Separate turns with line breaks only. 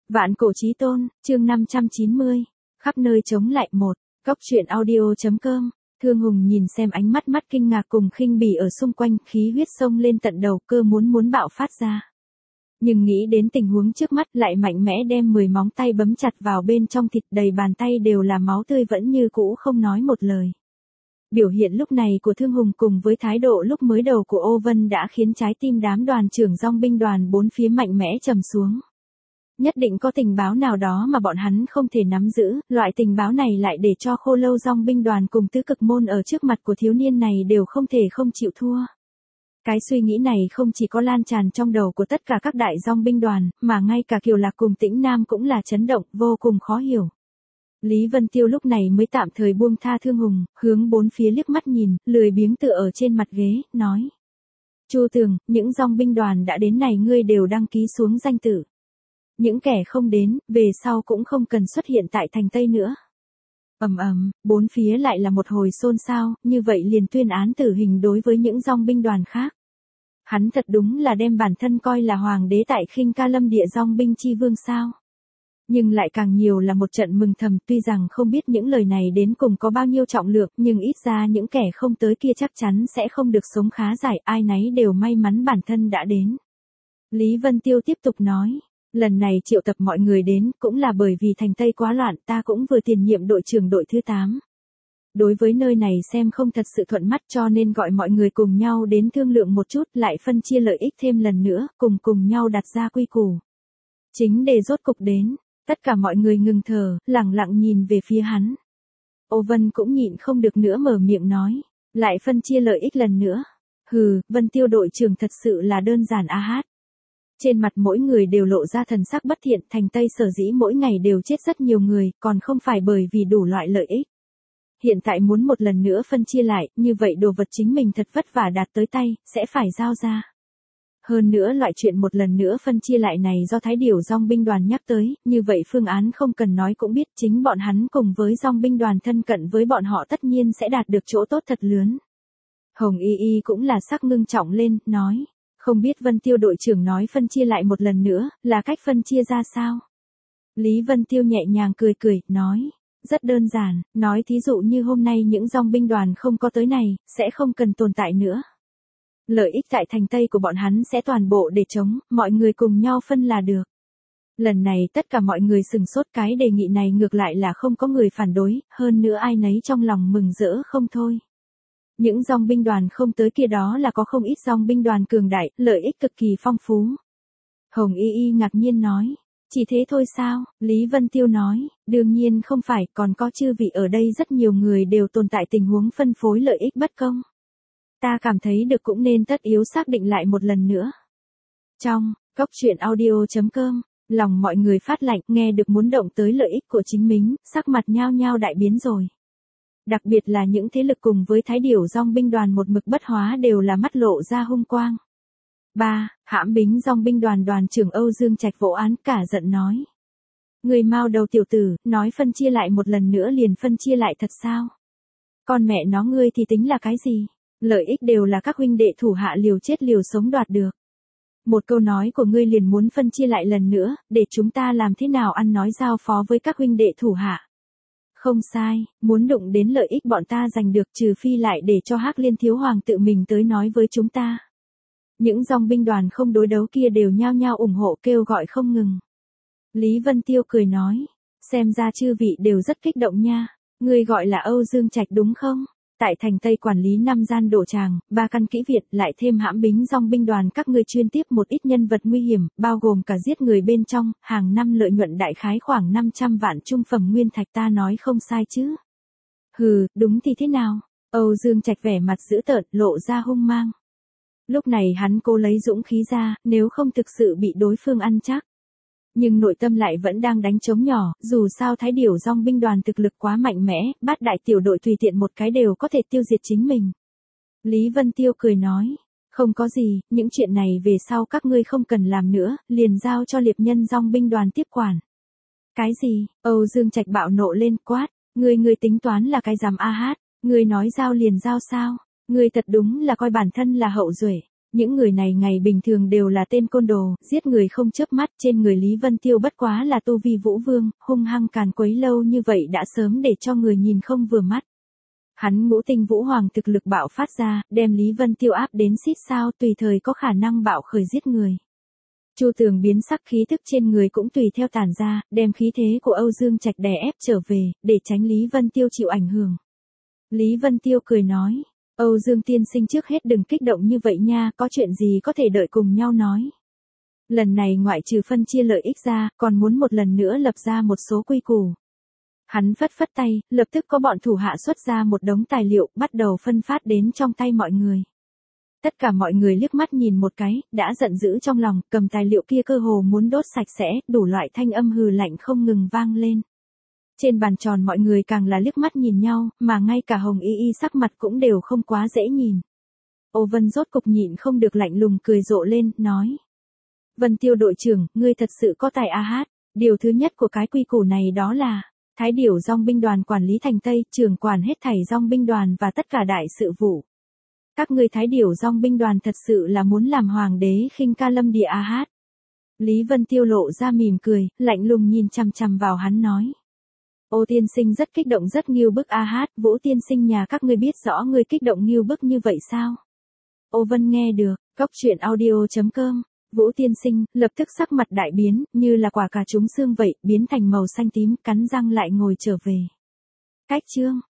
Vạn cổ chí tôn, chương 590. Khắp nơi chống lại một. Cóc truyện audio.com. Thương Hùng nhìn xem ánh mắt kinh ngạc cùng khinh bỉ ở xung quanh, khí huyết sông lên tận đầu, cơ muốn bạo phát ra. Nhưng nghĩ đến tình huống trước mắt, lại mạnh mẽ đem 10 móng tay bấm chặt vào bên trong thịt, đầy bàn tay đều là máu tươi, vẫn như cũ không nói một lời. Biểu hiện lúc này của Thương Hùng cùng với thái độ lúc mới đầu của Ô Vân đã khiến trái tim đám đoàn trưởng dòng binh đoàn bốn phía mạnh mẽ trầm xuống. Nhất định có tình báo nào đó mà bọn hắn không thể nắm giữ, loại tình báo này lại để cho Khô Lâu dòng binh đoàn cùng Tứ Cực môn ở trước mặt của thiếu niên này đều không thể không chịu thua. Cái suy nghĩ này không chỉ có lan tràn trong đầu của tất cả các đại dòng binh đoàn, mà ngay cả Kiều Lạc cùng Tĩnh Nam cũng là chấn động, vô cùng khó hiểu. Lý Vân Tiêu lúc này mới tạm thời buông tha Thương Hùng, hướng bốn phía liếc mắt nhìn, lười biếng tựa ở trên mặt ghế, nói. Chu Tường, những dòng binh đoàn đã đến này ngươi đều đăng ký xuống danh tử. Những kẻ không đến, về sau cũng không cần xuất hiện tại thành Tây nữa. Bốn phía lại là một hồi xôn xao, như vậy liền tuyên án tử hình đối với những dòng binh đoàn khác. Hắn thật đúng là đem bản thân coi là hoàng đế tại Khinh Ca Lâm địa dòng binh chi vương sao. Nhưng lại càng nhiều là một trận mừng thầm, tuy rằng không biết những lời này đến cùng có bao nhiêu trọng lượng, nhưng ít ra những kẻ không tới kia chắc chắn sẽ không được sống khá giải, ai nấy đều may mắn bản thân đã đến. Lý Vân Tiêu tiếp tục nói, lần này triệu tập mọi người đến cũng là bởi vì thành Tây quá loạn, ta cũng vừa tiền nhiệm đội trưởng đội thứ 8. Đối với nơi này xem không thật sự thuận mắt cho nên gọi mọi người cùng nhau đến thương lượng một chút, lại phân chia lợi ích thêm lần nữa, cùng nhau đặt ra quy củ. Chính để rốt cục đến. Tất cả mọi người ngừng thở, lặng lặng nhìn về phía hắn. Ô Vân cũng nhịn không được nữa mở miệng nói. Lại phân chia lợi ích lần nữa. Hừ, Vân Tiêu đội trưởng thật sự là đơn giản a hát. Trên mặt mỗi người đều lộ ra thần sắc bất thiện, thành Tây sở dĩ mỗi ngày đều chết rất nhiều người, còn không phải bởi vì đủ loại lợi ích. Hiện tại muốn một lần nữa phân chia lại, như vậy đồ vật chính mình thật vất vả đạt tới tay, sẽ phải giao ra. Hơn nữa loại chuyện một lần nữa phân chia lại này do Thái Điểu dòng binh đoàn nhắc tới, như vậy phương án không cần nói cũng biết, chính bọn hắn cùng với dòng binh đoàn thân cận với bọn họ tất nhiên sẽ đạt được chỗ tốt thật lớn. Hồng Y Y cũng là sắc ngưng trọng lên, nói, không biết Vân Tiêu đội trưởng nói phân chia lại một lần nữa, là cách phân chia ra sao? Lý Vân Tiêu nhẹ nhàng cười, nói, rất đơn giản, nói thí dụ như hôm nay những dòng binh đoàn không có tới này, sẽ không cần tồn tại nữa. Lợi ích tại thành Tây của bọn hắn sẽ toàn bộ để chống, mọi người cùng nhau phân là được. Lần này tất cả mọi người sừng sốt, cái đề nghị này ngược lại là không có người phản đối, hơn nữa ai nấy trong lòng mừng rỡ không thôi. Những dòng binh đoàn không tới kia đó là có không ít dòng binh đoàn cường đại, lợi ích cực kỳ phong phú. Hồng Y Y ngạc nhiên nói, chỉ thế thôi sao? Lý Vân Tiêu nói, đương nhiên không phải, còn có chư vị ở đây rất nhiều người đều tồn tại tình huống phân phối lợi ích bất công. Ta cảm thấy được cũng nên tất yếu xác định lại một lần nữa. Trong, cóc truyện audio.com, lòng mọi người phát lạnh, nghe được muốn động tới lợi ích của chính mình, sắc mặt nhao nhao đại biến rồi. Đặc biệt là những thế lực cùng với Thái Điểu dòng binh đoàn một mực bất hóa đều là mắt lộ ra hung quang. 3. Hãm Bính dòng binh đoàn đoàn trưởng Âu Dương Trạch vỗ án cả giận nói. Người Mao đầu tiểu tử, nói phân chia lại một lần nữa liền phân chia lại thật sao? Con mẹ nó ngươi thì tính là cái gì? Lợi ích đều là các huynh đệ thủ hạ liều chết liều sống đoạt được. Một câu nói của ngươi liền muốn phân chia lại lần nữa, để chúng ta làm thế nào ăn nói giao phó với các huynh đệ thủ hạ. Không sai, muốn đụng đến lợi ích bọn ta giành được, trừ phi lại để cho Hắc Liên thiếu hoàng tự mình tới nói với chúng ta. Những dòng binh đoàn không đối đấu kia đều nhao nhao ủng hộ kêu gọi không ngừng. Lý Vân Tiêu cười nói, xem ra chư vị đều rất kích động nha, ngươi gọi là Âu Dương Trạch đúng không? Tại thành Tây quản lý 5 gian đổ tràng, 3 căn kỹ viện, lại thêm hãm bính dòng binh đoàn các ngươi chuyên tiếp một ít nhân vật nguy hiểm, bao gồm cả giết người bên trong, hàng năm lợi nhuận đại khái khoảng 500 vạn trung phẩm nguyên thạch, ta nói không sai chứ? Hừ, đúng thì thế nào? Âu Dương Trạch vẻ mặt dữ tợn, lộ ra hung mang. Lúc này hắn cố lấy dũng khí ra, nếu không thực sự bị đối phương ăn chắc. Nhưng nội tâm lại vẫn đang đánh trống nhỏ, dù sao Thái Điểu dòng binh đoàn thực lực quá mạnh mẽ, bát đại tiểu đội tùy tiện một cái đều có thể tiêu diệt chính mình. Lý Vân Tiêu cười nói, không có gì, những chuyện này về sau các ngươi không cần làm nữa, liền giao cho liệp nhân dòng binh đoàn tiếp quản. Cái gì? Âu Dương Trạch bạo nộ lên, quát, ngươi tính toán là cái giám a hát, ngươi nói giao liền giao sao? Ngươi thật đúng là coi bản thân là hậu duệ. Những người này ngày bình thường đều là tên côn đồ, giết người không chớp mắt, trên người Lý Vân Tiêu bất quá là tu vi vũ vương, hung hăng càn quấy lâu như vậy đã sớm để cho người nhìn không vừa mắt. Hắn ngũ tinh vũ hoàng thực lực bạo phát ra, đem Lý Vân Tiêu áp đến xít sao, tùy thời có khả năng bạo khởi giết người. Chu Tường biến sắc, khí tức trên người cũng tùy theo tản ra, đem khí thế của Âu Dương Trạch đè ép trở về, để tránh Lý Vân Tiêu chịu ảnh hưởng. Lý Vân Tiêu cười nói, Âu Dương tiên sinh trước hết đừng kích động như vậy nha, có chuyện gì có thể đợi cùng nhau nói. Lần này ngoại trừ phân chia lợi ích ra, còn muốn một lần nữa lập ra một số quy củ. Hắn phất phất tay, lập tức có bọn thủ hạ xuất ra một đống tài liệu, bắt đầu phân phát đến trong tay mọi người. Tất cả mọi người liếc mắt nhìn một cái, đã giận dữ trong lòng, cầm tài liệu kia cơ hồ muốn đốt sạch sẽ, đủ loại thanh âm hừ lạnh không ngừng vang lên. Trên bàn tròn mọi người càng là liếc mắt nhìn nhau, mà ngay cả Hồng Y Y sắc mặt cũng đều không quá dễ nhìn. Ô Vân rốt cục nhịn không được lạnh lùng cười rộ lên, nói. Vân Tiêu đội trưởng, ngươi thật sự có tài a hát. Điều thứ nhất của cái quy củ này đó là, Thái Điểu Dong binh đoàn quản lý thành Tây, trưởng quản hết thảy Dong binh đoàn và tất cả đại sự vụ. Các ngươi Thái Điểu Dong binh đoàn thật sự là muốn làm hoàng đế khinh ca lâm địa a hát. Lý Vân Tiêu lộ ra mỉm cười, lạnh lùng nhìn chằm chằm vào hắn nói. Ô tiên sinh rất kích động, rất nghiêu bức a hát, Vũ tiên sinh nhà các ngươi biết rõ ngươi kích động nghiêu bức như vậy sao? Ô Vân nghe được, cóc truyện audio.com. Vũ tiên sinh, lập tức sắc mặt đại biến, như là quả cà trúng xương vậy, biến thành màu xanh tím, cắn răng lại ngồi trở về. Cách chương.